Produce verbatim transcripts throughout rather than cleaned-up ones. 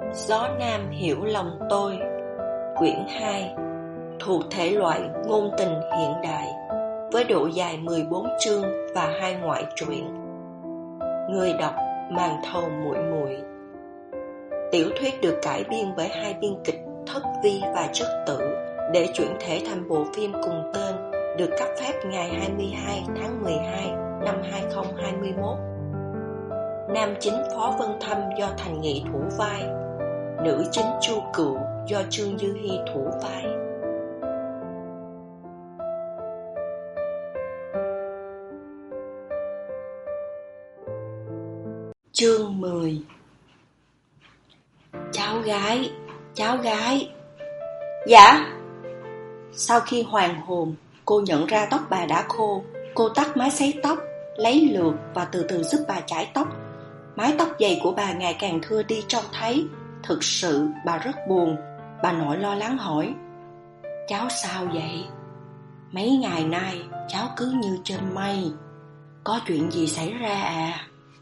Gió Nam hiểu lòng tôi. Quyển hai, thuộc thể loại ngôn tình hiện đại, với độ dài mười bốn chương và hai ngoại truyện. Người đọc Màn Thầu Muội Muội. Tiểu thuyết được cải biên bởi hai biên kịch Thất Vi và Chất Tử để chuyển thể thành bộ phim cùng tên, được cấp phép ngày hai mươi hai tháng mười hai năm hai nghìn không trăm hai mươi mốt. Nam chính Phó Vân Thâm do Thành Nghị thủ vai, nữ chính Chu Cựu do Trương Dư Hi thủ vai. Chương mười. Cháu gái, cháu gái. Dạ. Sau khi hoàn hồn, cô nhận ra tóc bà đã khô. Cô tắt máy sấy tóc, lấy lược và từ từ giúp bà chải tóc. Mái tóc dày của bà ngày càng thưa đi trông thấy. Thực sự bà rất buồn. Bà nội lo lắng hỏi: cháu sao vậy? Mấy ngày nay cháu cứ như trên mây. Có chuyện gì xảy ra à?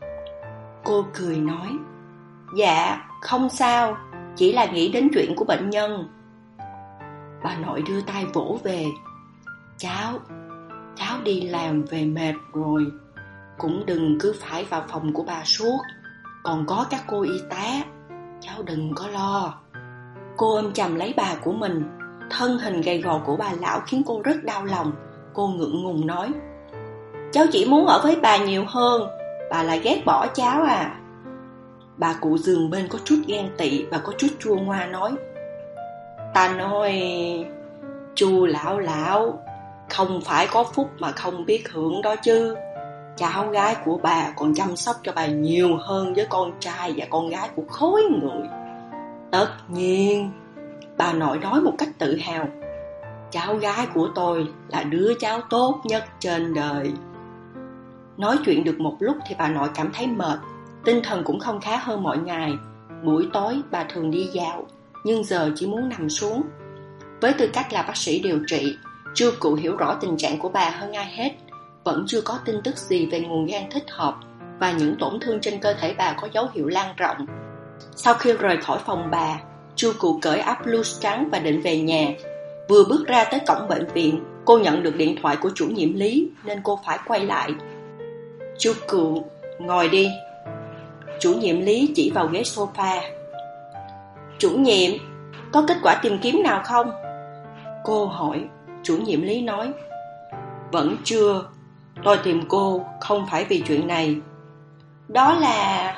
Cô cười nói: dạ không sao, chỉ là nghĩ đến chuyện của bệnh nhân. Bà nội đưa tay vỗ về: Cháu, cháu đi làm về mệt rồi, cũng đừng cứ phải vào phòng của bà suốt. Còn có các cô y tá, cháu đừng có lo. Cô ôm chầm lấy bà của mình. Thân hình gầy gò của bà lão khiến cô rất đau lòng. Cô ngượng ngùng nói: cháu chỉ muốn ở với bà nhiều hơn, bà lại ghét bỏ cháu à? Bà cụ giường bên có chút ghen tị và có chút chua ngoa nói: ta nói, Chu lão lão, không phải có phúc mà không biết hưởng đó chứ. Cháu gái của bà còn chăm sóc cho bà nhiều hơn với con trai và con gái của khối người. Tất nhiên, bà nội nói một cách tự hào, cháu gái của tôi là đứa cháu tốt nhất trên đời. Nói chuyện được một lúc thì bà nội cảm thấy mệt, tinh thần cũng không khá hơn mọi ngày. Buổi tối bà thường đi dạo, nhưng giờ chỉ muốn nằm xuống. Với tư cách là bác sĩ điều trị, Chu Cựu hiểu rõ tình trạng của bà hơn ai hết. Vẫn chưa có tin tức gì về nguồn gan thích hợp, và những tổn thương trên cơ thể bà có dấu hiệu lan rộng. Sau khi rời khỏi phòng bà, Chu Cựu cởi áo bluse trắng và định về nhà. Vừa bước ra tới cổng bệnh viện, cô nhận được điện thoại của chủ nhiệm Lý, nên cô phải quay lại. Chu Cựu, ngồi đi. Chủ nhiệm Lý chỉ vào ghế sofa. Chủ nhiệm, có kết quả tìm kiếm nào không? Cô hỏi. Chủ nhiệm Lý nói: vẫn chưa. Tôi tìm cô không phải vì chuyện này. Đó là...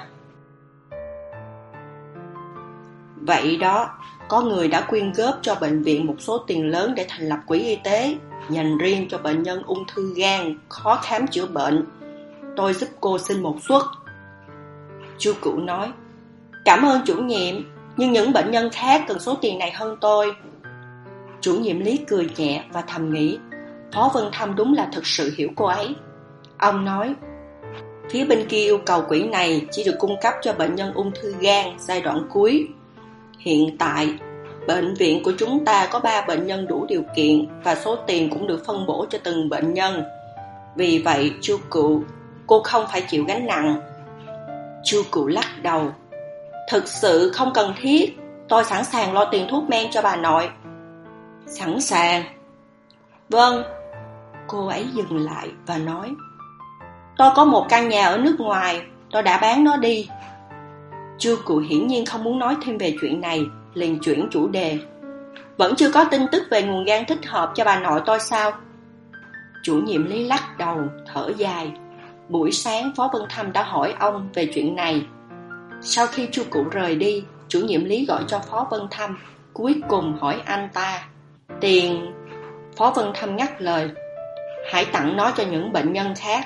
Vậy đó, có người đã quyên góp cho bệnh viện một số tiền lớn để thành lập quỹ y tế dành riêng cho bệnh nhân ung thư gan khó khám chữa bệnh. Tôi giúp cô xin một suất. Chu Cựu nói: cảm ơn chủ nhiệm, nhưng những bệnh nhân khác cần số tiền này hơn tôi. Chủ nhiệm Lý cười nhẹ và thầm nghĩ, Phó Vân Thâm đúng là thực sự hiểu cô ấy. Ông nói: phía bên kia yêu cầu quỹ này chỉ được cung cấp cho bệnh nhân ung thư gan giai đoạn cuối. Hiện tại, bệnh viện của chúng ta có ba bệnh nhân đủ điều kiện, và số tiền cũng được phân bổ cho từng bệnh nhân. Vì vậy, Chu Cựu, cô không phải chịu gánh nặng. Chu Cựu lắc đầu: thực sự không cần thiết. Tôi sẵn sàng lo tiền thuốc men cho bà nội. Sẵn sàng? Vâng. Cô ấy dừng lại và nói: tôi có một căn nhà ở nước ngoài, tôi đã bán nó đi. Chu Cựu hiển nhiên không muốn nói thêm về chuyện này, liền chuyển chủ đề: vẫn chưa có tin tức về nguồn gan thích hợp cho bà nội tôi sao? Chủ nhiệm Lý lắc đầu, thở dài. Buổi sáng Phó Vân Thâm đã hỏi ông về chuyện này. Sau khi Chu Cựu rời đi, chủ nhiệm Lý gọi cho Phó Vân Thâm, cuối cùng hỏi anh ta: tiền? Phó Vân Thâm ngắt lời: hãy tặng nó cho những bệnh nhân khác.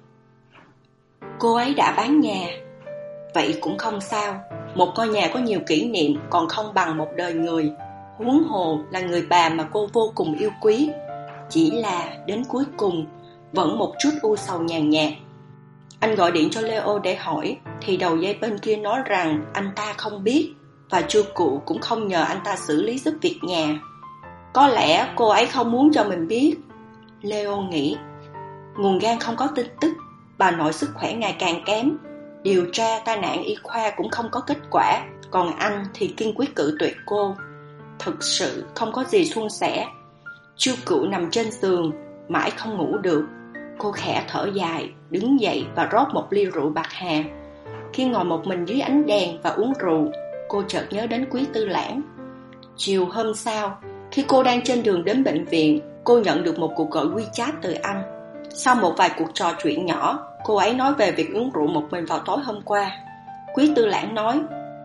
Cô ấy đã bán nhà. Vậy cũng không sao. Một ngôi nhà có nhiều kỷ niệm còn không bằng một đời người. Huống hồ là người bà mà cô vô cùng yêu quý. Chỉ là đến cuối cùng vẫn một chút u sầu nhàn nhạt. Anh gọi điện cho Leo để hỏi, thì đầu dây bên kia nói rằng anh ta không biết, và Chu Cựu cũng không nhờ anh ta xử lý giúp việc nhà. Có lẽ cô ấy không muốn cho mình biết. Leo nghĩ. Nguồn gan không có tin tức, bà nội sức khỏe ngày càng kém. Điều tra tai nạn y khoa cũng không có kết quả, còn anh thì kiên quyết cự tuyệt cô. Thực sự không có gì suôn sẻ. Chu Cửu nằm trên giường, mãi không ngủ được. Cô khẽ thở dài, đứng dậy và rót một ly rượu bạc hà. Khi ngồi một mình dưới ánh đèn và uống rượu, cô chợt nhớ đến Quý Tư Lãng. Chiều hôm sau, khi cô đang trên đường đến bệnh viện, cô nhận được một cuộc gọi WeChat từ anh. Sau một vài cuộc trò chuyện nhỏ, cô ấy nói về việc uống rượu một mình vào tối hôm qua. Quý Tư Lãng nói: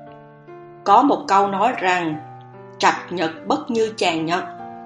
có một câu nói rằng trạch nhật bất như chàng nhật.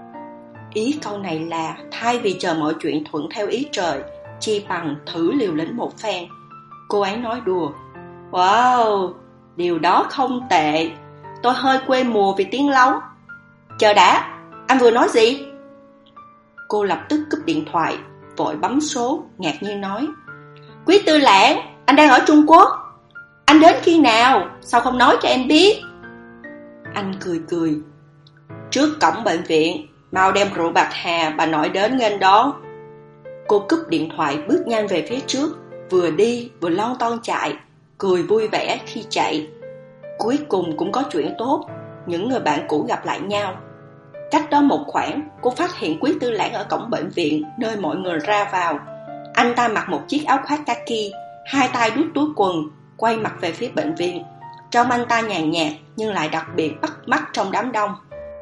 Ý câu này là thay vì chờ mọi chuyện thuận theo ý trời, chi bằng thử liều lĩnh một phen. Cô ấy nói đùa: wow, điều đó không tệ. Tôi hơi quê mùa vì tiếng lóng. Chờ đã, anh vừa nói gì? Cô lập tức cúp điện thoại, vội bấm số, ngạc nhiên nói: Quý Tư Lãng, anh đang ở Trung Quốc. Anh đến khi nào? Sao không nói cho em biết? Anh cười cười: trước cổng bệnh viện, mau đem rượu bạc hà bà nội đến nghênh đón. Cô cúp điện thoại, bước nhanh về phía trước, vừa đi vừa lon ton chạy, cười vui vẻ khi chạy. Cuối cùng cũng có chuyện tốt, những người bạn cũ gặp lại nhau. Cách đó một khoảng, cô phát hiện Quý Tư Lãng ở cổng bệnh viện, nơi mọi người ra vào. Anh ta mặc một chiếc áo khoác kaki, hai tay đút túi quần, quay mặt về phía bệnh viện. Trông anh ta nhàn nhạt nhưng lại đặc biệt bắt mắt trong đám đông.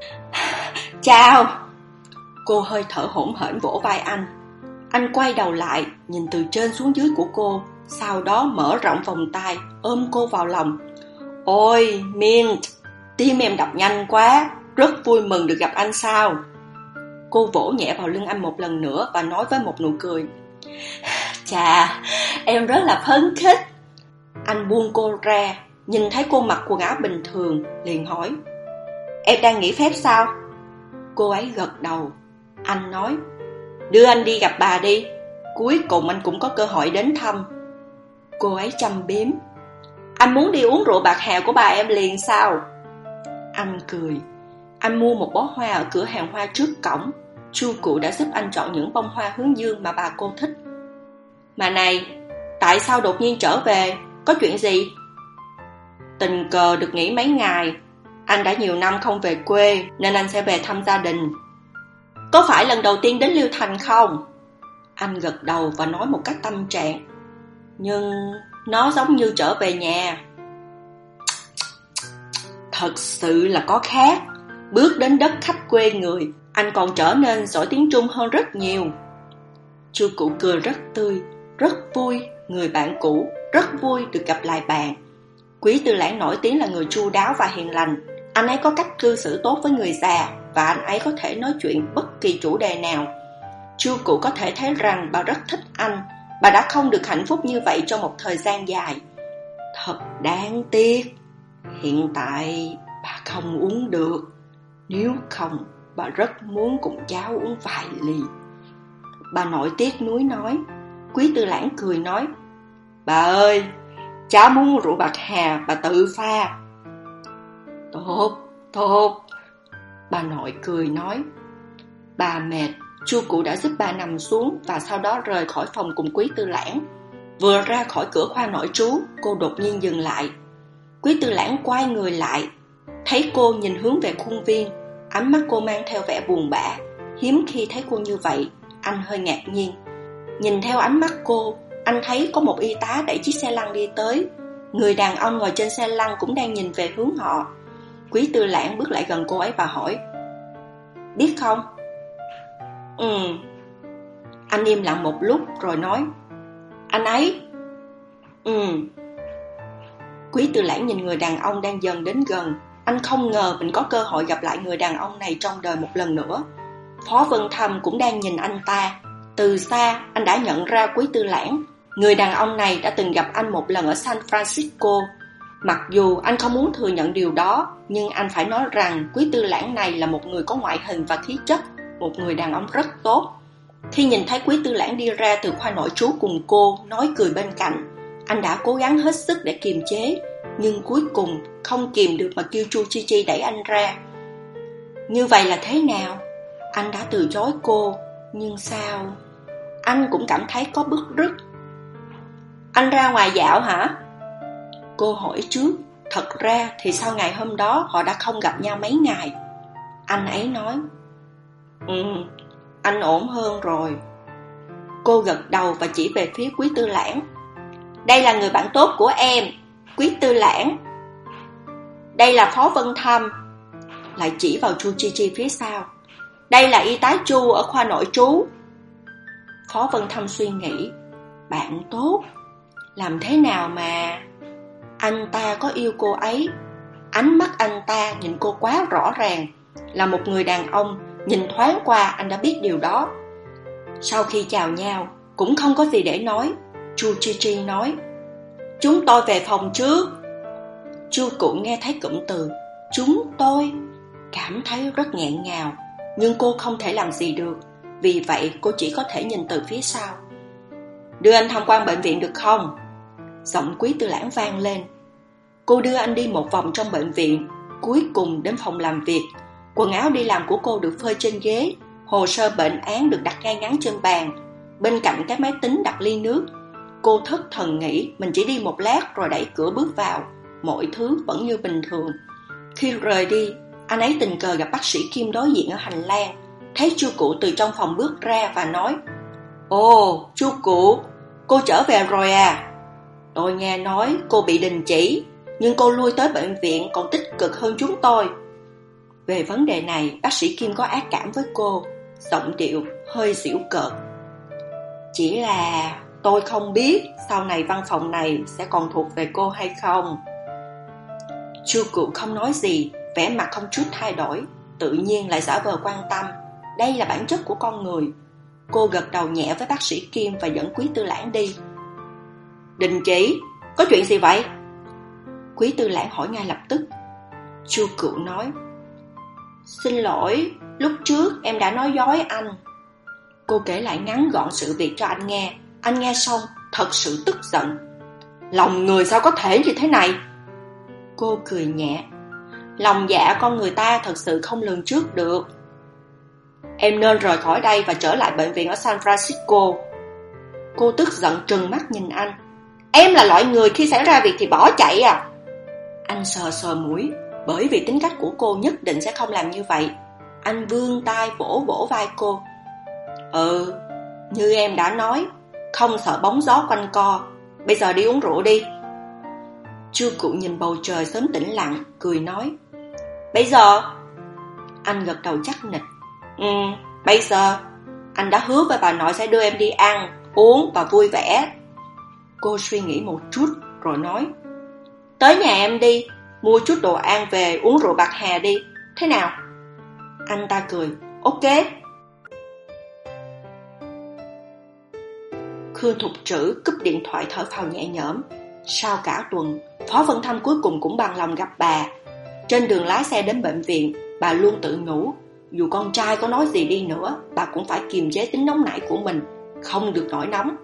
Chào! Cô hơi thở hổn hển vỗ vai anh. Anh quay đầu lại, nhìn từ trên xuống dưới của cô, sau đó mở rộng vòng tay, ôm cô vào lòng. Ôi, Mint, tim em đập nhanh quá, rất vui mừng được gặp anh sao? Cô vỗ nhẹ vào lưng anh một lần nữa và nói với một nụ cười: chà, em rất là phấn khích. Anh buông cô ra, nhìn thấy cô mặc quần áo bình thường, liền hỏi: em đang nghỉ phép sao? Cô ấy gật đầu. Anh nói: đưa anh đi gặp bà đi, cuối cùng anh cũng có cơ hội đến thăm. Cô ấy châm biếm: anh muốn đi uống rượu bạc hà của bà em liền sao? Anh cười. Anh mua một bó hoa ở cửa hàng hoa trước cổng. Chu Cụ đã giúp anh chọn những bông hoa hướng dương mà bà cô thích. Mà này, tại sao đột nhiên trở về? Có chuyện gì? Tình cờ được nghỉ mấy ngày. Anh đã nhiều năm không về quê, nên anh sẽ về thăm gia đình. Có phải lần đầu tiên đến Liêu Thành không? Anh gật đầu và nói một cách tâm trạng: nhưng nó giống như trở về nhà. Thật sự là có khác. Bước đến đất khách quê người, anh còn trở nên giỏi tiếng Trung hơn rất nhiều. Chu Cụ cười rất tươi, rất vui, người bạn cũ, rất vui được gặp lại bạn. Quý Tư Lãng nổi tiếng là người chu đáo và hiền lành. Anh ấy có cách cư xử tốt với người già, và anh ấy có thể nói chuyện bất kỳ chủ đề nào. Chu Cụ có thể thấy rằng bà rất thích anh. Bà đã không được hạnh phúc như vậy trong một thời gian dài. Thật đáng tiếc, hiện tại bà không uống được. Nếu không, bà rất muốn cùng cháu uống vài ly. Bà nội tiếc nuối nói. Quý Tư Lãng cười nói: bà ơi, cháu muốn rượu bạc hà, bà tự pha. Tốt, tốt. Bà nội cười nói. Bà mệt, Chu Cụ đã giúp bà nằm xuống và sau đó rời khỏi phòng cùng Quý Tư Lãng. Vừa ra khỏi cửa khoa nội trú, cô đột nhiên dừng lại. Quý Tư Lãng quay người lại, thấy cô nhìn hướng về khuôn viên. Ánh mắt cô mang theo vẻ buồn bã. Hiếm khi thấy cô như vậy, anh hơi ngạc nhiên. Nhìn theo ánh mắt cô, anh thấy có một y tá đẩy chiếc xe lăn đi tới. Người đàn ông ngồi trên xe lăn cũng đang nhìn về hướng họ. Quý Tư Lãng bước lại gần cô ấy và hỏi: biết không? Ừ. Anh im lặng một lúc rồi nói: anh ấy. Ừ. Quý Tư Lãng nhìn người đàn ông đang dần đến gần. Anh không ngờ mình có cơ hội gặp lại người đàn ông này trong đời một lần nữa. Phó Vân Thâm cũng đang nhìn anh ta. Từ xa anh đã nhận ra Quý Tư Lãng. Người đàn ông này đã từng gặp anh một lần ở San Francisco. Mặc dù anh không muốn thừa nhận điều đó, nhưng anh phải nói rằng Quý Tư Lãng này là một người có ngoại hình và khí chất, một người đàn ông rất tốt. Khi nhìn thấy Quý Tư Lãng đi ra từ khoa nội trú cùng cô, nói cười bên cạnh, anh đã cố gắng hết sức để kiềm chế, nhưng cuối cùng không kìm được mà kêu Chu Chi Chi đẩy anh ra. Như vậy là thế nào? Anh đã từ chối cô, nhưng sao? Anh cũng cảm thấy có bứt rứt. Anh ra ngoài dạo hả? Cô hỏi trước, thật ra thì sau ngày hôm đó họ đã không gặp nhau mấy ngày. Anh ấy nói, Ừ, anh ổn hơn rồi. Cô gật đầu và chỉ về phía Quý Tư Lãng. Đây là người bạn tốt của em, Quý Tư Lãng. Đây là Phó Vân Thâm. Lại chỉ vào Chu Chi Chi phía sau. Đây là y tá Chu ở khoa nội trú. Phó Vân Thâm suy nghĩ, bạn tốt, làm thế nào mà... Anh ta có yêu cô ấy. Ánh mắt anh ta nhìn cô quá rõ ràng. Là một người đàn ông, nhìn thoáng qua anh đã biết điều đó. Sau khi chào nhau, cũng không có gì để nói. Chu Chi Chi nói, chúng tôi về phòng trước. Chu Cụ nghe thấy cụm từ chúng tôi, cảm thấy rất nghẹn ngào. Nhưng cô không thể làm gì được. Vì vậy cô chỉ có thể nhìn từ phía sau. Đưa anh tham quan bệnh viện được không? Giọng Quý Tư Lãng vang lên. Cô đưa anh đi một vòng trong bệnh viện, cuối cùng đến phòng làm việc. Quần áo đi làm của cô được phơi trên ghế, hồ sơ bệnh án được đặt ngay ngắn trên bàn. Bên cạnh cái máy tính đặt ly nước. Cô thất thần nghĩ mình chỉ đi một lát rồi đẩy cửa bước vào. Mọi thứ vẫn như bình thường. Khi rời đi, anh ấy tình cờ gặp bác sĩ Kim đối diện ở hành lang. Thấy Chu Cụ từ trong phòng bước ra và nói, Ồ, Chu Cụ, cô trở về rồi à? Tôi nghe nói cô bị đình chỉ, nhưng cô lui tới bệnh viện còn tích cực hơn chúng tôi. Về vấn đề này, bác sĩ Kim có ác cảm với cô, giọng điệu hơi giễu cợt. Chỉ là tôi không biết sau này văn phòng này sẽ còn thuộc về cô hay không. Chu Cụ không nói gì, vẻ mặt không chút thay đổi, tự nhiên lại giả vờ quan tâm. Đây là bản chất của con người. Cô gật đầu nhẹ với bác sĩ Kim và dẫn Quý Tư Lãng đi. Đình chỉ, có chuyện gì vậy? Quý Tư Lãng hỏi ngay lập tức. Chu Cụ nói, xin lỗi, lúc trước em đã nói dối anh. Cô kể lại ngắn gọn sự việc cho anh nghe. Anh nghe xong thật sự tức giận. Lòng người sao có thể như thế này? Cô cười nhẹ. Lòng dạ con người ta thật sự không lường trước được. Em nên rời khỏi đây và trở lại bệnh viện ở San Francisco. Cô tức giận trừng mắt nhìn anh. Em là loại người khi xảy ra việc thì bỏ chạy à? Anh sờ sờ mũi, bởi vì tính cách của cô nhất định sẽ không làm như vậy. Anh vươn tay vỗ vỗ vai cô. Ừ, như em đã nói, không sợ bóng gió quanh co. Bây giờ đi uống rượu đi. Chu Cụ nhìn bầu trời sớm tĩnh lặng, cười nói, bây giờ? Anh gật đầu chắc nịch. Ừ, bây giờ. Anh đã hứa với bà nội sẽ đưa em đi ăn, uống và vui vẻ. Cô suy nghĩ một chút rồi nói, tới nhà em đi, mua chút đồ ăn về uống rượu bạc hà đi, thế nào? Anh ta cười, ok. Khương Thục Trữ cúp điện thoại thở phào nhẹ nhõm. Sau cả tuần, Phó Vân Thâm cuối cùng cũng bằng lòng gặp bà. Trên đường lái xe đến bệnh viện, bà luôn tự nhủ, dù con trai có nói gì đi nữa, bà cũng phải kiềm chế tính nóng nảy của mình, không được nổi nóng.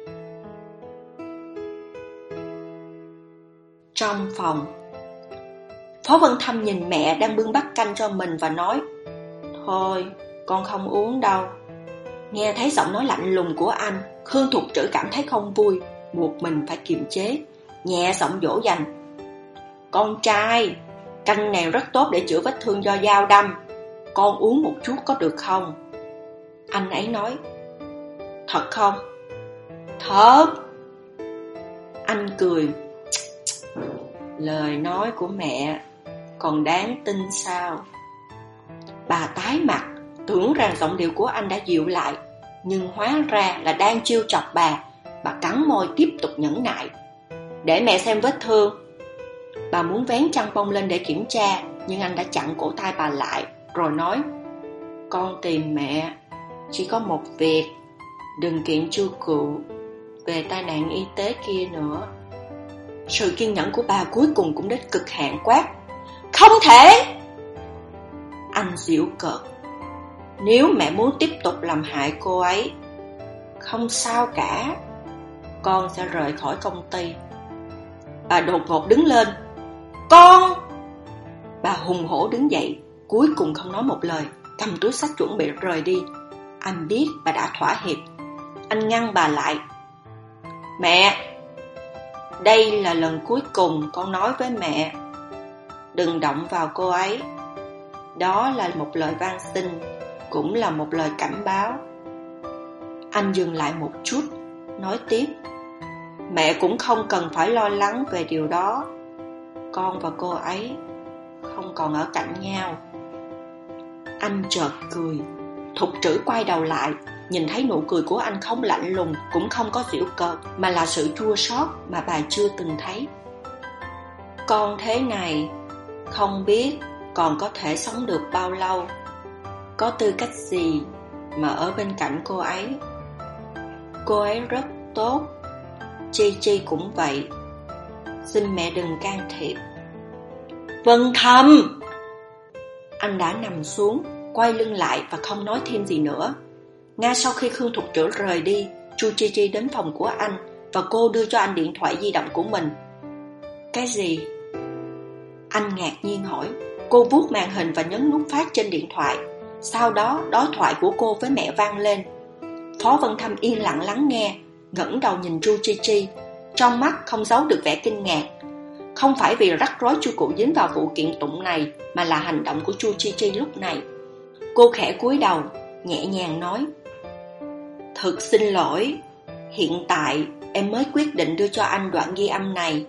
Trong phòng, Phó Vân Thâm nhìn mẹ đang bưng bát canh cho mình và nói, thôi, con không uống đâu. Nghe thấy giọng nói lạnh lùng của anh, Khương Thục Trữ cảm thấy không vui, buộc mình phải kiềm chế, nhẹ giọng dỗ dành. Con trai, canh này rất tốt để chữa vết thương do dao đâm, con uống một chút có được không? Anh ấy nói, thật không? Thật. Anh cười, lời nói của mẹ còn đáng tin sao? Bà tái mặt, tưởng rằng giọng điệu của anh đã dịu lại, nhưng hóa ra là đang trêu chọc bà. Bà cắn môi tiếp tục nhẫn nại. Để mẹ xem vết thương. Bà muốn vén chăn bông lên để kiểm tra, nhưng anh đã chặn cổ tay bà lại, rồi nói, con tìm mẹ, chỉ có một việc, đừng kiện Chu Cụ về tai nạn y tế kia nữa. Sự kiên nhẫn của bà cuối cùng cũng đến cực hạn, quát, không thể! Anh giễu cợt, nếu mẹ muốn tiếp tục làm hại cô ấy, không sao cả, con sẽ rời khỏi công ty. Bà đột ngột đứng lên, con! Bà hùng hổ đứng dậy, cuối cùng không nói một lời, cầm túi xách chuẩn bị rời đi. Anh biết bà đã thỏa hiệp. Anh ngăn bà lại. Mẹ! Đây là lần cuối cùng con nói với mẹ. Đừng động vào cô ấy. Đó là một lời van xin, cũng là một lời cảnh báo. Anh dừng lại một chút, nói tiếp. Mẹ cũng không cần phải lo lắng về điều đó. Con và cô ấy không còn ở cạnh nhau. Anh chợt cười. Thục Trữ quay đầu lại, nhìn thấy nụ cười của anh không lạnh lùng, cũng không có giễu cợt, mà là sự chua xót mà bà chưa từng thấy. Con thế này, không biết còn có thể sống được bao lâu. Có tư cách gì mà ở bên cạnh cô ấy? Cô ấy rất tốt. Chi Chi cũng vậy. Xin mẹ đừng can thiệp. Vân Thâm! Anh đã nằm xuống, quay lưng lại và không nói thêm gì nữa. Ngay sau khi Khương Thục Trữ rời đi, Chu Chi Chi đến phòng của anh và cô đưa cho anh điện thoại di động của mình. Cái gì? Anh ngạc nhiên hỏi. Cô vuốt màn hình và nhấn nút phát trên điện thoại. Sau đó, đối thoại của cô với mẹ vang lên. Phó Vân Thâm yên lặng lắng nghe, ngẩng đầu nhìn Chu Chi Chi, trong mắt không giấu được vẻ kinh ngạc. Không phải vì rắc rối Chu Cụ dính vào vụ kiện tụng này, mà là hành động của Chu Chi Chi lúc này. Cô khẽ cúi đầu, nhẹ nhàng nói. Thực xin lỗi, hiện tại em mới quyết định đưa cho anh đoạn ghi âm này.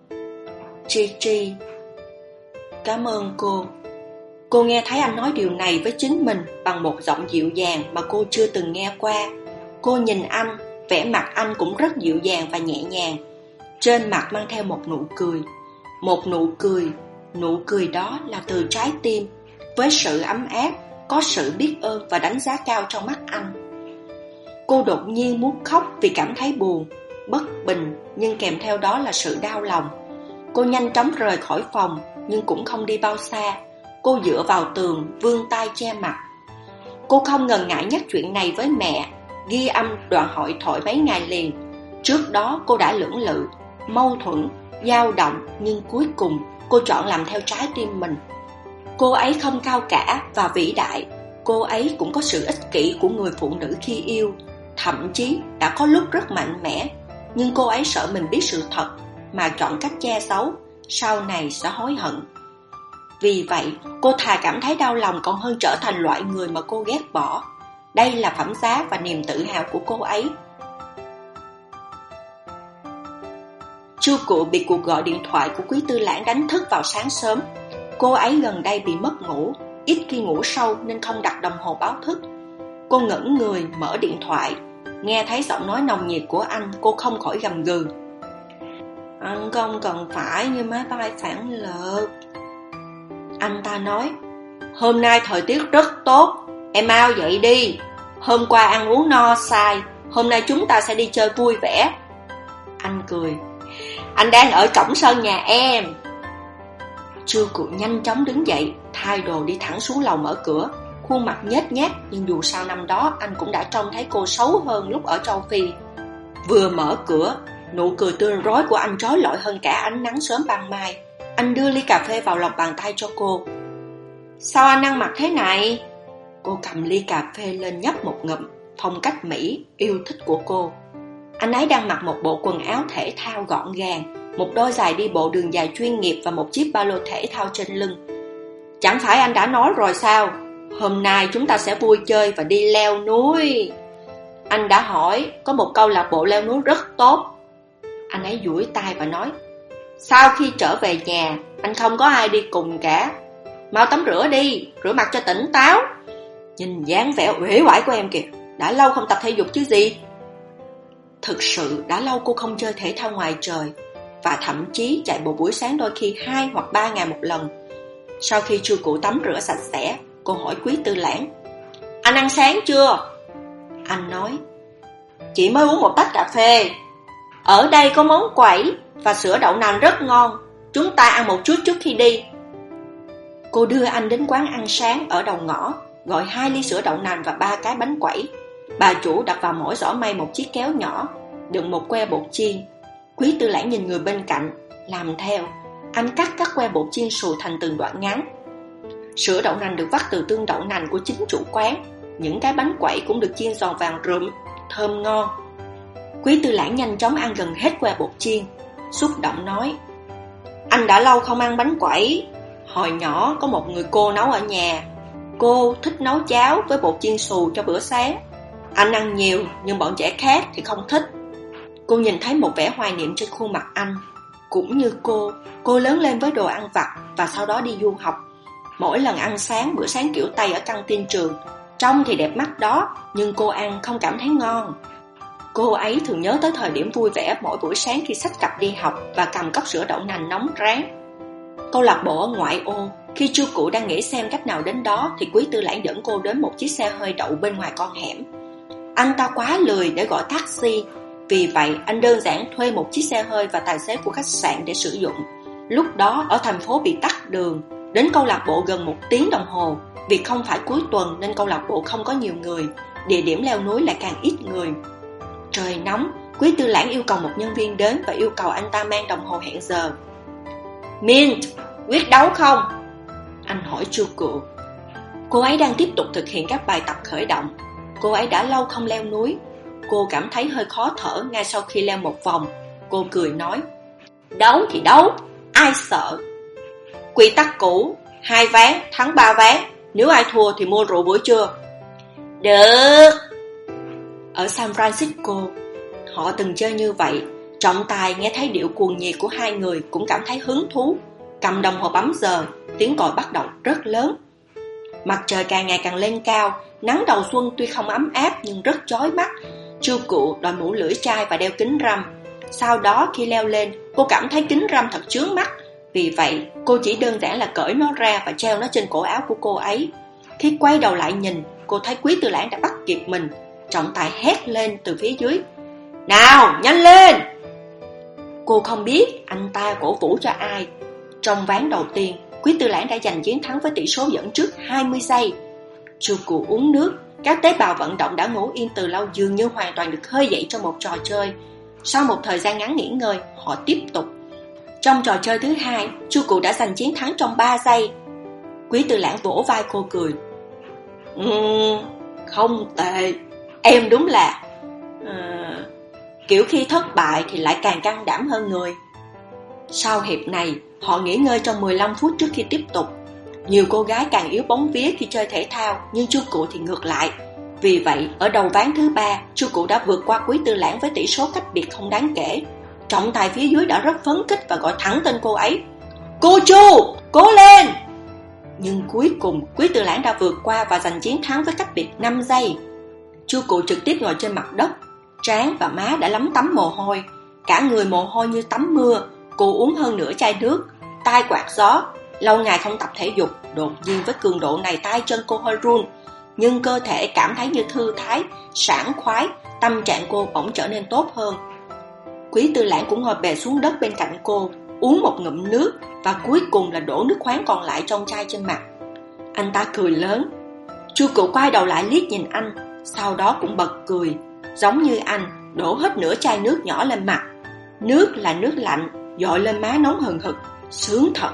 Chi Chi, cảm ơn cô. Cô nghe thấy anh nói điều này với chính mình bằng một giọng dịu dàng mà cô chưa từng nghe qua. Cô nhìn anh, vẻ mặt anh cũng rất dịu dàng và nhẹ nhàng. Trên mặt mang theo một nụ cười. Một nụ cười, nụ cười đó là từ trái tim, với sự ấm áp, có sự biết ơn và đánh giá cao trong mắt anh. Cô đột nhiên muốn khóc vì cảm thấy buồn, bất bình, nhưng kèm theo đó là sự đau lòng. Cô nhanh chóng rời khỏi phòng, nhưng cũng không đi bao xa. Cô dựa vào tường, vươn tay che mặt. Cô không ngần ngại nhắc chuyện này với mẹ, ghi âm đoạn hội thoại mấy ngày liền. Trước đó cô đã lưỡng lự, mâu thuẫn, dao động, nhưng cuối cùng cô chọn làm theo trái tim mình. Cô ấy không cao cả và vĩ đại. Cô ấy cũng có sự ích kỷ của người phụ nữ khi yêu, thậm chí đã có lúc rất mạnh mẽ. Nhưng cô ấy sợ mình biết sự thật mà chọn cách che giấu, sau này sẽ hối hận. Vì vậy, cô thà cảm thấy đau lòng còn hơn trở thành loại người mà cô ghét bỏ. Đây là phẩm giá và niềm tự hào của cô ấy. Chu Cụ bị cuộc gọi điện thoại của Quý Tư Lãng đánh thức vào sáng sớm. Cô ấy gần đây bị mất ngủ, ít khi ngủ sâu nên không đặt đồng hồ báo thức. Cô ngẩng người mở điện thoại, nghe thấy giọng nói nồng nhiệt của anh, cô không khỏi gầm gừ. Anh không cần phải như máy bay phản lực. Anh ta nói, hôm nay thời tiết rất tốt, em mau dậy đi. Hôm qua ăn uống no sai, hôm nay chúng ta sẽ đi chơi vui vẻ. Anh cười, anh đang ở cổng sân nhà em. Chu Cụ nhanh chóng đứng dậy, thay đồ đi thẳng xuống lầu mở cửa. Khuôn mặt nhếch nhác, nhưng dù sao năm đó anh cũng đã trông thấy cô xấu hơn lúc ở châu Phi. Vừa mở cửa, nụ cười tươi rói của anh trói lọi hơn cả ánh nắng sớm ban mai. Anh đưa ly cà phê vào lòng bàn tay cho cô. Sao anh ăn mặc thế này? Cô cầm ly cà phê lên nhấp một ngụm, phong cách Mỹ, yêu thích của cô. Anh ấy đang mặc một bộ quần áo thể thao gọn gàng, một đôi giày đi bộ đường dài chuyên nghiệp và một chiếc ba lô thể thao trên lưng. Chẳng phải anh đã nói rồi sao? Hôm nay chúng ta sẽ vui chơi và đi leo núi. Anh đã hỏi, có một câu lạc bộ leo núi rất tốt. Anh ấy duỗi tay và nói, sau khi trở về nhà, anh không có ai đi cùng cả. Mau tắm rửa đi, rửa mặt cho tỉnh táo. Nhìn dáng vẻ uể oải của em kìa, đã lâu không tập thể dục chứ gì. Thực sự đã lâu cô không chơi thể thao ngoài trời, và thậm chí chạy bộ buổi sáng đôi khi hai hoặc ba ngày một lần. Sau khi Chu Cụ tắm rửa sạch sẽ, cô hỏi Quý Tư Lãng, anh ăn sáng chưa? Anh nói, chỉ mới uống một tách cà phê. Ở đây có món quẩy và sữa đậu nành rất ngon, chúng ta ăn một chút trước khi đi. Cô đưa anh đến quán ăn sáng ở đầu ngõ, gọi hai ly sữa đậu nành và ba cái bánh quẩy. Bà chủ đặt vào mỗi giỏ may một chiếc kéo nhỏ, đựng một que bột chiên. Quý Tư Lãng nhìn người bên cạnh, làm theo. Anh cắt các que bột chiên xù thành từng đoạn ngắn. Sữa đậu nành được vắt từ tương đậu nành của chính chủ quán. Những cái bánh quẩy cũng được chiên giòn vàng rụm, thơm ngon. Quý Tư Lãng nhanh chóng ăn gần hết que bột chiên. xúc động nói: Anh đã lâu không ăn bánh quẩy. Hồi nhỏ có một người cô nấu ở nhà. Cô thích nấu cháo với bột chiên xù cho bữa sáng. Anh ăn nhiều, nhưng bọn trẻ khác thì không thích. Cô nhìn thấy một vẻ hoài niệm trên khuôn mặt anh. Cũng như cô, cô lớn lên với đồ ăn vặt và sau đó đi du học. Mỗi lần ăn sáng, bữa sáng kiểu Tây ở căng tin trường, trông thì đẹp mắt đó, nhưng cô ăn không cảm thấy ngon. Cô ấy thường nhớ tới thời điểm vui vẻ mỗi buổi sáng khi xách cặp đi học và cầm cốc sữa đậu nành nóng rán. Câu lạc bộ ở ngoại ô, khi Chu Cụ đang nghĩ xem cách nào đến đó thì Quý Tư Lãng dẫn cô đến một chiếc xe hơi đậu bên ngoài con hẻm. Anh ta quá lười để gọi taxi, vì vậy anh đơn giản thuê một chiếc xe hơi và tài xế của khách sạn để sử dụng. Lúc đó ở thành phố bị tắc đường, đến câu lạc bộ gần một tiếng đồng hồ. Vì không phải cuối tuần nên câu lạc bộ không có nhiều người, địa điểm leo núi lại càng ít người. Trời nóng, Quý Tư Lãng yêu cầu một nhân viên đến và yêu cầu anh ta mang đồng hồ hẹn giờ. Mint, quyết đấu không? Anh hỏi Chu Cụ. Cô ấy đang tiếp tục thực hiện các bài tập khởi động. Cô ấy đã lâu không leo núi. Cô cảm thấy hơi khó thở ngay sau khi leo một vòng. Cô cười nói: Đấu thì đấu, ai sợ. Quy tắc cũ, hai ván, thắng ba ván. Nếu ai thua thì mua rượu buổi trưa. Được. Ở San Francisco, họ từng chơi như vậy. Trọng tài nghe thấy điệu cuồng nhiệt của hai người cũng cảm thấy hứng thú. Cầm đồng hồ bấm giờ, tiếng còi bắt đầu rất lớn. Mặt trời càng ngày càng lên cao. Nắng đầu xuân tuy không ấm áp nhưng rất chói mắt. Chu Cụ đội mũ lưỡi chai và đeo kính râm. Sau đó khi leo lên, cô cảm thấy kính râm thật chướng mắt. Vì vậy, cô chỉ đơn giản là cởi nó ra và treo nó trên cổ áo của cô ấy. Khi quay đầu lại nhìn, cô thấy Quý Tư Lãng đã bắt kịp mình. Trọng tài hét lên từ phía dưới: Nào, nhanh lên! Cô không biết anh ta cổ vũ cho ai. Trong ván đầu tiên, Quý Tư Lãng đã giành chiến thắng với tỷ số dẫn trước hai mươi giây. Chu Cụ uống nước. Các tế bào vận động đã ngủ yên từ lâu dường như hoàn toàn được khơi dậy trong một trò chơi. Sau một thời gian ngắn nghỉ ngơi, họ tiếp tục. Trong trò chơi thứ hai, Chu Cụ đã giành chiến thắng trong ba giây. Quý Tư Lãng vỗ vai cô cười: uhm, Không tệ. Em đúng là uh, kiểu khi thất bại thì lại càng can đảm hơn người. Sau hiệp này, họ nghỉ ngơi trong mười lăm phút trước khi tiếp tục. Nhiều cô gái càng yếu bóng vía khi chơi thể thao, nhưng Chu Cụ thì ngược lại. Vì vậy, ở đầu ván thứ ba, Chu Cụ đã vượt qua Quý Tư Lãng với tỷ số cách biệt không đáng kể. Trọng tài phía dưới đã rất phấn khích và gọi thẳng tên cô ấy: Cô Chu, cố lên! Nhưng cuối cùng, Quý Tư Lãng đã vượt qua và giành chiến thắng với cách biệt năm giây. Chu Cụ trực tiếp ngồi trên mặt đất. Trán và má đã lấm tấm mồ hôi. Cả người mồ hôi như tắm mưa. Cô uống hơn nửa chai nước. Tai quạt gió. Lâu ngày không tập thể dục, đột nhiên với cường độ này tay chân cô hơi run. Nhưng cơ thể cảm thấy như thư thái, sảng khoái. Tâm trạng cô bỗng trở nên tốt hơn. Quý Tư Lãng cũng ngồi bệt xuống đất bên cạnh cô, uống một ngụm nước và cuối cùng là đổ nước khoáng còn lại trong chai trên mặt. Anh ta cười lớn. Chu Cụ quay đầu lại liếc nhìn anh, sau đó cũng bật cười. Giống như anh, đổ hết nửa chai nước nhỏ lên mặt. Nước là nước lạnh, dội lên má nóng hừng hực, sướng thật.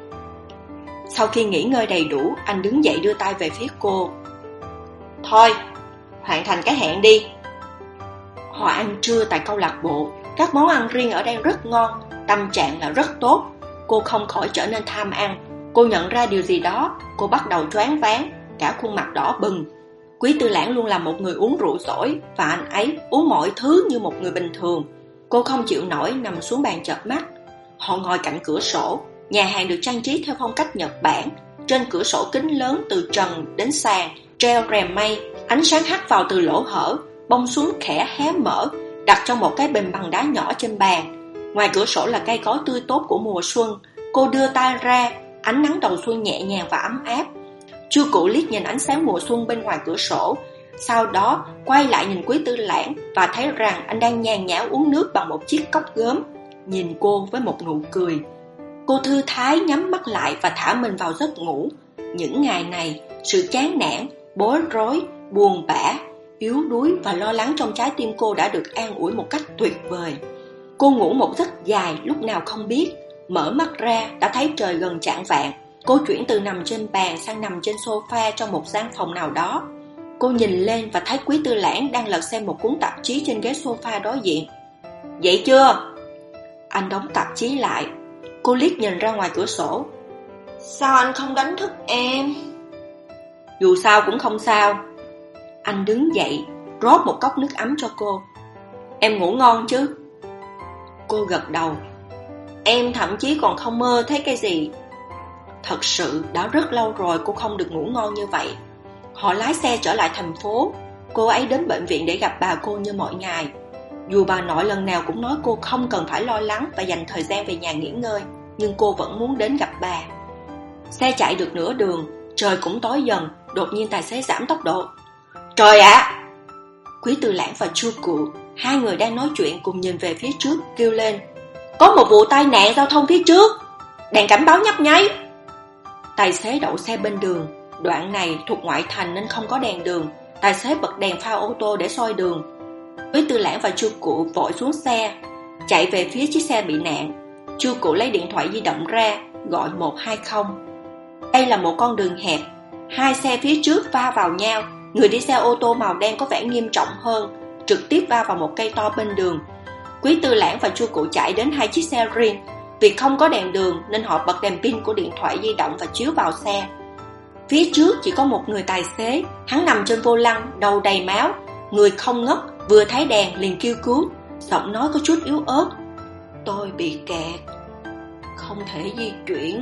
Sau khi nghỉ ngơi đầy đủ, anh đứng dậy đưa tay về phía cô. Thôi, hoàn thành cái hẹn đi. Họ ăn trưa tại câu lạc bộ. Các món ăn riêng ở đây rất ngon, tâm trạng là rất tốt. Cô không khỏi trở nên tham ăn. Cô nhận ra điều gì đó, cô bắt đầu choáng váng, cả khuôn mặt đỏ bừng. Quý Tư Lãng luôn là một người uống rượu giỏi, và anh ấy uống mọi thứ như một người bình thường. Cô không chịu nổi nằm xuống bàn chợp mắt. Họ ngồi cạnh cửa sổ. Nhà hàng được trang trí theo phong cách Nhật Bản. Trên cửa sổ kính lớn từ trần đến sàn treo rèm mây. Ánh sáng hắt vào từ lỗ hở, bông xuống khẽ hé mở, đặt trong một cái bình bằng đá nhỏ trên bàn. Ngoài cửa sổ là cây cối tươi tốt của mùa xuân. Cô đưa tay ra, ánh nắng đầu xuân nhẹ nhàng và ấm áp. Chu Cụ liếc nhìn ánh sáng mùa xuân bên ngoài cửa sổ, sau đó quay lại nhìn Quý Tư Lãng và thấy rằng anh đang nhàn nhã uống nước bằng một chiếc cốc gốm, nhìn cô với một nụ cười. Cô thư thái nhắm mắt lại và thả mình vào giấc ngủ. Những ngày này, sự chán nản, bối rối, buồn bã, yếu đuối và lo lắng trong trái tim cô đã được an ủi một cách tuyệt vời. Cô ngủ một giấc dài lúc nào không biết. Mở mắt ra đã thấy trời gần chạng vạng. Cô chuyển từ nằm trên bàn sang nằm trên sofa trong một gian phòng nào đó. Cô nhìn lên và thấy Quý Tư Lãng đang lật xem một cuốn tạp chí trên ghế sofa đối diện. Dậy chưa? Anh đóng tạp chí lại. Cô liếc nhìn ra ngoài cửa sổ. Sao anh không đánh thức em? Dù sao cũng không sao. Anh đứng dậy, rót một cốc nước ấm cho cô. Em ngủ ngon chứ? Cô gật đầu. Em thậm chí còn không mơ thấy cái gì. Thật sự đã rất lâu rồi cô không được ngủ ngon như vậy. Họ lái xe trở lại thành phố. Cô ấy đến bệnh viện để gặp bà cô như mọi ngày. Dù bà nội lần nào cũng nói cô không cần phải lo lắng và dành thời gian về nhà nghỉ ngơi, nhưng cô vẫn muốn đến gặp bà. Xe chạy được nửa đường, trời cũng tối dần. Đột nhiên tài xế giảm tốc độ. Trời ạ! À! Quý Tư Lãng và Chu Cụ, hai người đang nói chuyện cùng nhìn về phía trước, kêu lên. Có một vụ tai nạn giao thông phía trước. Đèn cảnh báo nhấp nháy. Tài xế đậu xe bên đường. Đoạn này thuộc ngoại thành nên không có đèn đường. Tài xế bật đèn pha ô tô để soi đường. Quý Tư Lãng và Chu Cụ vội xuống xe, chạy về phía chiếc xe bị nạn. Chu Cụ lấy điện thoại di động ra, gọi một hai không. Đây là một con đường hẹp. Hai xe phía trước va vào nhau. Người đi xe ô tô màu đen có vẻ nghiêm trọng hơn, trực tiếp va vào một cây to bên đường. Quý Tư Lãng và Chu Cụ chạy đến hai chiếc xe riêng. Vì không có đèn đường nên họ bật đèn pin của điện thoại di động và chiếu vào xe. Phía trước chỉ có một người tài xế. Hắn nằm trên vô lăng, đầu đầy máu, người không ngất. Vừa thấy đèn liền kêu cứu, giọng nói có chút yếu ớt. Tôi bị kẹt, không thể di chuyển.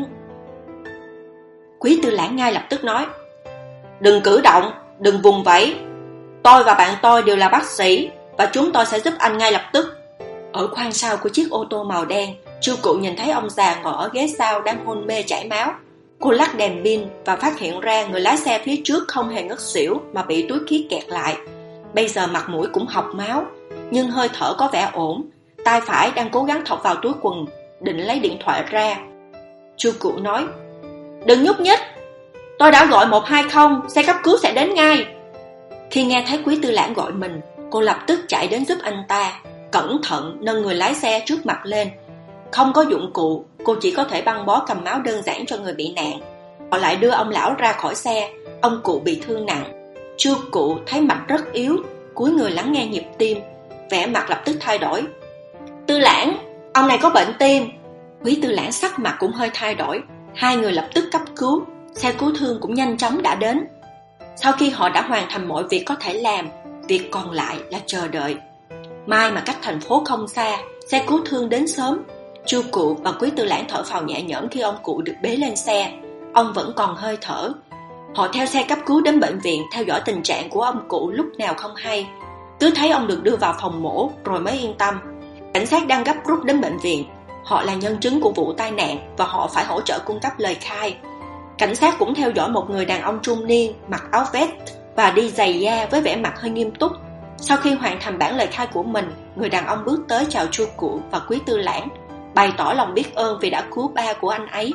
Quý Tư Lãng ngay lập tức nói. Đừng cử động, đừng vùng vẫy. Tôi và bạn tôi đều là bác sĩ, và chúng tôi sẽ giúp anh ngay lập tức. Ở khoang sau của chiếc ô tô màu đen, Chu Cụ nhìn thấy ông già ngồi ở ghế sau đang hôn mê chảy máu. Cô lắc đèn pin và phát hiện ra người lái xe phía trước không hề ngất xỉu mà bị túi khí kẹt lại. Bây giờ mặt mũi cũng hộc máu, nhưng hơi thở có vẻ ổn. Tay phải đang cố gắng thọc vào túi quần, định lấy điện thoại ra. Chu Cụ nói. Đừng nhúc nhích, tôi đã gọi một hai không, xe cấp cứu sẽ đến ngay. Khi nghe thấy Quý Tư Lãng gọi mình, cô lập tức chạy đến giúp anh ta, cẩn thận nâng người lái xe trước mặt lên. Không có dụng cụ, cô chỉ có thể băng bó cầm máu đơn giản cho người bị nạn. Họ lại đưa ông lão ra khỏi xe. Ông cụ bị thương nặng. Chu Cụ thấy mạch rất yếu, cúi người lắng nghe nhịp tim, vẻ mặt lập tức thay đổi. Tư Lãng, ông này có bệnh tim. Quý Tư Lãng sắc mặt cũng hơi thay đổi. Hai người lập tức cấp cứu. Xe cứu thương cũng nhanh chóng đã đến. Sau khi họ đã hoàn thành mọi việc có thể làm, việc còn lại là chờ đợi. May mà cách thành phố không xa, xe cứu thương đến sớm. Chu Cụ và Quý Tư Lãng thở phào nhẹ nhõm khi ông cụ được bế lên xe. Ông vẫn còn hơi thở. Họ theo xe cấp cứu đến bệnh viện, theo dõi tình trạng của ông cụ lúc nào không hay. Cứ thấy ông được đưa vào phòng mổ rồi mới yên tâm. Cảnh sát đang gấp rút đến bệnh viện. Họ là nhân chứng của vụ tai nạn và họ phải hỗ trợ cung cấp lời khai. Cảnh sát cũng theo dõi một người đàn ông trung niên mặc áo vest và đi giày da với vẻ mặt hơi nghiêm túc. Sau khi hoàn thành bản lời khai của mình, người đàn ông bước tới chào Chu Cụ và Quý Tư Lãng, bày tỏ lòng biết ơn vì đã cứu ba của anh ấy.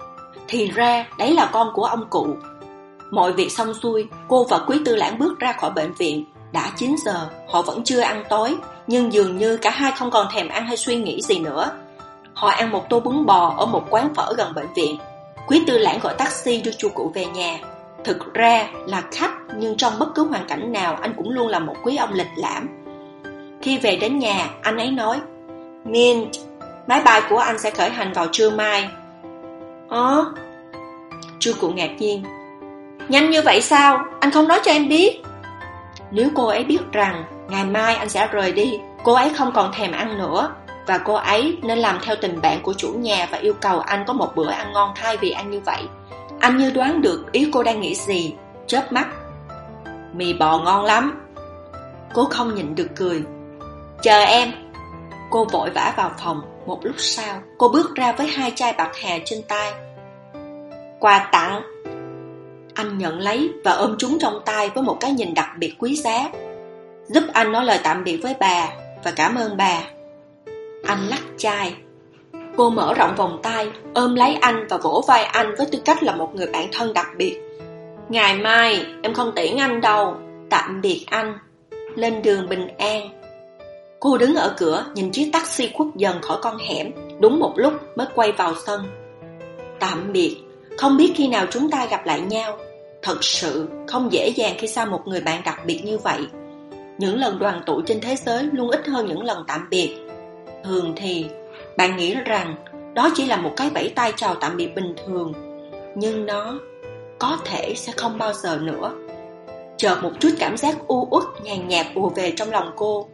Thì ra đấy là con của ông cụ. Mọi việc xong xuôi, cô và Quý Tư Lãng bước ra khỏi bệnh viện. Đã chín giờ, họ vẫn chưa ăn tối, nhưng dường như cả hai không còn thèm ăn hay suy nghĩ gì nữa. Họ ăn một tô bún bò ở một quán phở gần bệnh viện. Quý Tư Lãng gọi taxi đưa Chu Cụ về nhà. Thực ra là khách, nhưng trong bất cứ hoàn cảnh nào anh cũng luôn là một quý ông lịch lãm. Khi về đến nhà, anh ấy nói, Mint, máy bay của anh sẽ khởi hành vào trưa mai. Ơ? Chu Cụ ngạc nhiên. Nhanh như vậy sao? Anh không nói cho em biết. Nếu cô ấy biết rằng ngày mai anh sẽ rời đi, cô ấy không còn thèm ăn nữa. Và cô ấy nên làm theo tình bạn của chủ nhà và yêu cầu anh có một bữa ăn ngon thay vì ăn như vậy. Anh như đoán được ý cô đang nghĩ gì, chớp mắt. Mì bò ngon lắm. Cô không nhịn được cười. Chờ em. Cô vội vã vào phòng. Một lúc sau, cô bước ra với hai chai bạc hà trên tay. Quà tặng. Anh nhận lấy và ôm chúng trong tay với một cái nhìn đặc biệt quý giá. Giúp anh nói lời tạm biệt với bà và cảm ơn bà. Anh lắc chai. Cô mở rộng vòng tay, ôm lấy anh và vỗ vai anh với tư cách là một người bạn thân đặc biệt. Ngày mai em không tiễn anh đâu. Tạm biệt anh. Lên đường bình an. Cô đứng ở cửa nhìn chiếc taxi khuất dần khỏi con hẻm. Đúng một lúc mới quay vào sân. Tạm biệt. Không biết khi nào chúng ta gặp lại nhau. Thật sự không dễ dàng khi xa một người bạn đặc biệt như vậy. Những lần đoàn tụ trên thế giới luôn ít hơn những lần tạm biệt. Thường thì Bạn nghĩ rằng đó chỉ là một cái vẫy tay chào tạm biệt bình thường, nhưng nó có thể sẽ không bao giờ nữa. Chợt một chút cảm giác u uất nhàn nhạt ùa về trong lòng cô.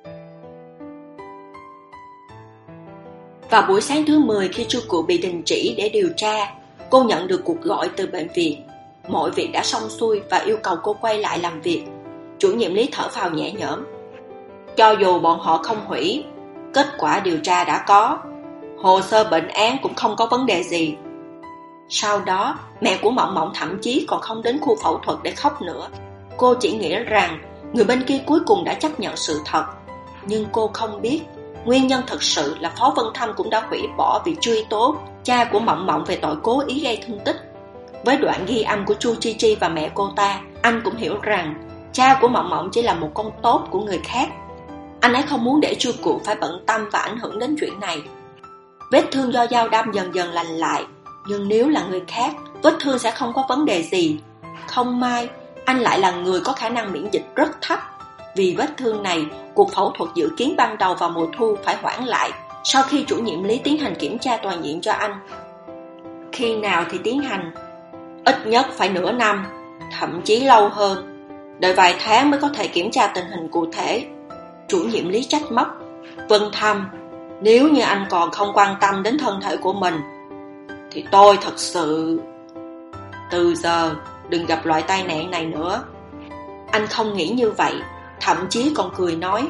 Vào buổi sáng thứ mười, khi chu cụ bị đình chỉ để điều tra, cô nhận được cuộc gọi từ bệnh viện. Mọi việc đã xong xuôi và yêu cầu cô quay lại làm việc. Chủ nhiệm Lý thở phào nhẹ nhõm. Cho dù bọn họ không hủy, kết quả điều tra đã có, hồ sơ bệnh án cũng không có vấn đề gì. Sau đó, mẹ của Mộng Mộng thậm chí còn không đến khu phẫu thuật để khóc nữa. Cô chỉ nghĩ rằng người bên kia cuối cùng đã chấp nhận sự thật. Nhưng cô không biết, nguyên nhân thực sự là Phó Vân Thâm cũng đã hủy bỏ việc truy tố cha của Mộng Mộng về tội cố ý gây thương tích. Với đoạn ghi âm của Chu Chi Chi và mẹ cô ta, anh cũng hiểu rằng cha của Mộng Mộng chỉ là một con tốt của người khác. Anh ấy không muốn để Chu Cụ phải bận tâm và ảnh hưởng đến chuyện này. Vết thương do dao đâm dần dần lành lại, nhưng nếu là người khác, vết thương sẽ không có vấn đề gì. Không may, anh lại là người có khả năng miễn dịch rất thấp. Vì vết thương này, cuộc phẫu thuật dự kiến ban đầu vào mùa thu phải hoãn lại sau khi chủ nhiệm Lý tiến hành kiểm tra toàn diện cho anh. Khi nào thì tiến hành? Ít nhất phải nửa năm, thậm chí lâu hơn. Đợi vài tháng mới có thể kiểm tra tình hình cụ thể. Chủ nhiệm Lý trách móc. Vân Thâm, nếu như anh còn không quan tâm đến thân thể của mình, thì tôi thật sự... Từ giờ, đừng gặp loại tai nạn này nữa. Anh không nghĩ như vậy, thậm chí còn cười nói.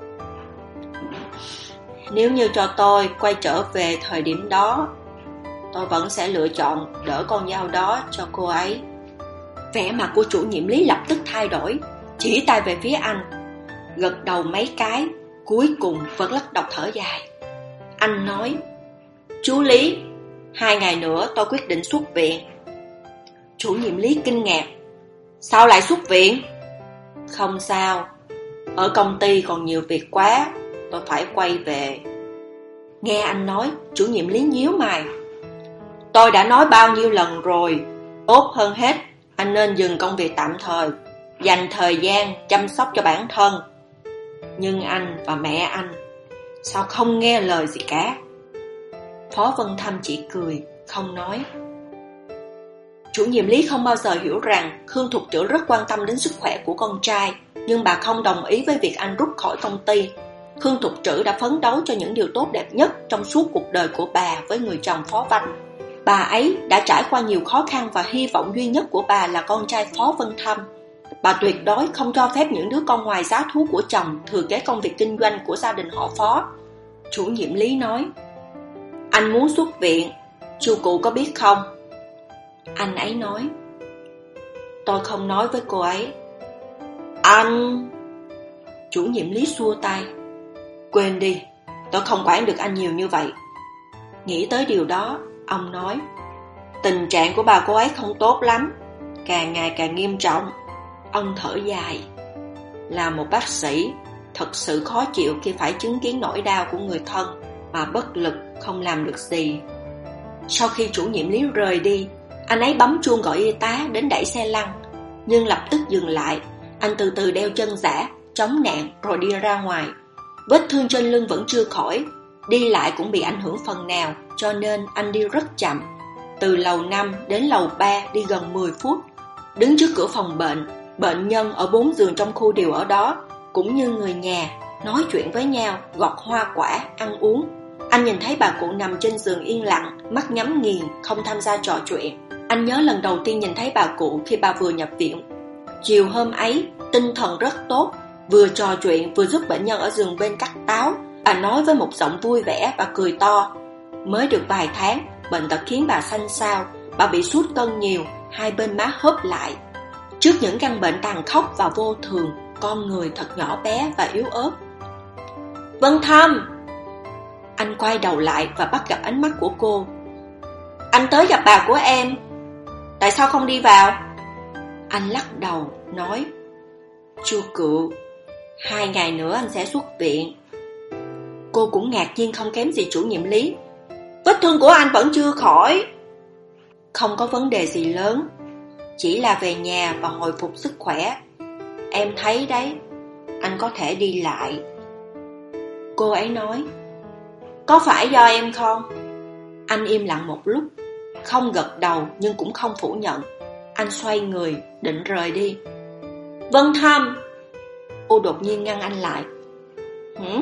Nếu như cho tôi quay trở về thời điểm đó, tôi vẫn sẽ lựa chọn đỡ con dao đó cho cô ấy. Vẻ mặt của chủ nhiệm Lý lập tức thay đổi, chỉ tay về phía anh, gật đầu mấy cái, cuối cùng vẫn lắc đầu thở dài. Anh nói, chú Lý, hai ngày nữa tôi quyết định xuất viện. Chủ nhiệm Lý kinh ngạc. Sao lại xuất viện? Không sao, ở công ty còn nhiều việc quá, tôi phải quay về. Nghe anh nói, chủ nhiệm Lý nhíu mày. Tôi đã nói bao nhiêu lần rồi, tốt hơn hết, anh nên dừng công việc tạm thời, dành thời gian chăm sóc cho bản thân. Nhưng anh và mẹ anh, sao không nghe lời gì cả? Phó Vân Thâm chỉ cười, không nói. Chủ nhiệm Lý không bao giờ hiểu rằng Khương Thục Trưởng rất quan tâm đến sức khỏe của con trai, nhưng bà không đồng ý với việc anh rút khỏi công ty. Khương Thục Trữ đã phấn đấu cho những điều tốt đẹp nhất trong suốt cuộc đời của bà với người chồng Phó Vanh. Bà ấy đã trải qua nhiều khó khăn và hy vọng duy nhất của bà là con trai Phó Vân Thâm. Bà tuyệt đối không cho phép những đứa con ngoài giá thú của chồng thừa kế công việc kinh doanh của gia đình họ Phó. Chủ nhiệm Lý nói, anh muốn xuất viện, chu cụ có biết không? Anh ấy nói, tôi không nói với cô ấy. Anh... Chủ nhiệm Lý xua tay. Quên đi, tôi không quản được anh nhiều như vậy. Nghĩ tới điều đó, ông nói, tình trạng của bà cô ấy không tốt lắm, càng ngày càng nghiêm trọng. Ông thở dài. Là một bác sĩ, thật sự khó chịu khi phải chứng kiến nỗi đau của người thân mà bất lực không làm được gì. Sau khi chủ nhiệm Lý rời đi, anh ấy bấm chuông gọi y tá đến đẩy xe lăn, nhưng lập tức dừng lại. Anh từ từ đeo chân giả, chống nạn rồi đi ra ngoài. Vết thương trên lưng vẫn chưa khỏi, đi lại cũng bị ảnh hưởng phần nào, cho nên anh đi rất chậm. Từ lầu năm đến lầu ba đi gần mười phút. Đứng trước cửa phòng bệnh, bệnh nhân ở bốn giường trong khu đều ở đó, cũng như người nhà, nói chuyện với nhau, gọt hoa quả, ăn uống. Anh nhìn thấy bà cụ nằm trên giường yên lặng, mắt nhắm nghiền, không tham gia trò chuyện. Anh nhớ lần đầu tiên nhìn thấy bà cụ khi bà vừa nhập viện. Chiều hôm ấy, tinh thần rất tốt, vừa trò chuyện vừa giúp bệnh nhân ở giường bên cắt táo. Bà nói với một giọng vui vẻ và cười to. Mới được vài tháng, bệnh tật khiến bà xanh xao, bà bị sút cân nhiều, hai bên má hớp lại. Trước những căn bệnh tàn khốc và vô thường, con người thật nhỏ bé và yếu ớt. Vân Thâm! Anh quay đầu lại và bắt gặp ánh mắt của cô. Anh tới gặp bà của em, tại sao không đi vào? Anh lắc đầu, nói, Chu Cựu, hai ngày nữa anh sẽ xuất viện. Cô cũng ngạc nhiên không kém gì chủ nhiệm Lý. Vết thương của anh vẫn chưa khỏi. Không có vấn đề gì lớn, chỉ là về nhà và hồi phục sức khỏe. Em thấy đấy, anh có thể đi lại. Cô ấy nói, Có phải do em không? Anh im lặng một lúc, không gật đầu nhưng cũng không phủ nhận. Anh xoay người, định rời đi. Vân Thâm! U đột nhiên ngăn anh lại. Hử?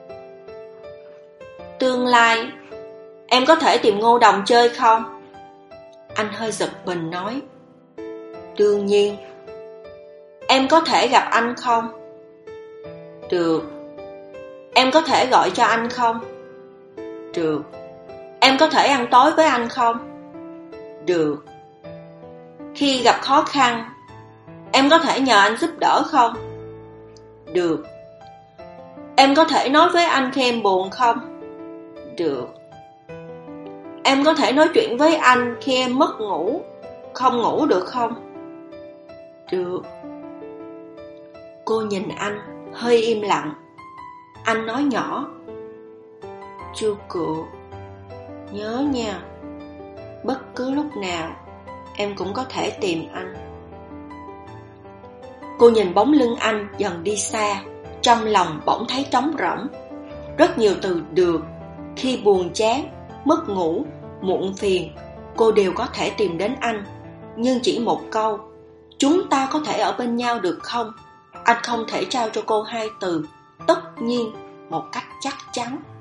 Tương lai, em có thể tìm Ngô Đồng chơi không? Anh hơi giật mình nói. Đương nhiên. Em có thể gặp anh không? Được. Em có thể gọi cho anh không? Được. Em có thể ăn tối với anh không? Được. Khi gặp khó khăn, em có thể nhờ anh giúp đỡ không? Được. Em có thể nói với anh khi em buồn không? Được. Em có thể nói chuyện với anh khi em mất ngủ, không ngủ được không? Được. Cô nhìn anh, hơi im lặng. Anh nói nhỏ. Chu Cự, nhớ nha, bất cứ lúc nào em cũng có thể tìm anh. Cô nhìn bóng lưng anh dần đi xa, trong lòng bỗng thấy trống rỗng. Rất nhiều từ được, khi buồn chán, mất ngủ, muộn phiền, cô đều có thể tìm đến anh. Nhưng chỉ một câu, chúng ta có thể ở bên nhau được không? Anh không thể trao cho cô hai từ, tất nhiên, một cách chắc chắn.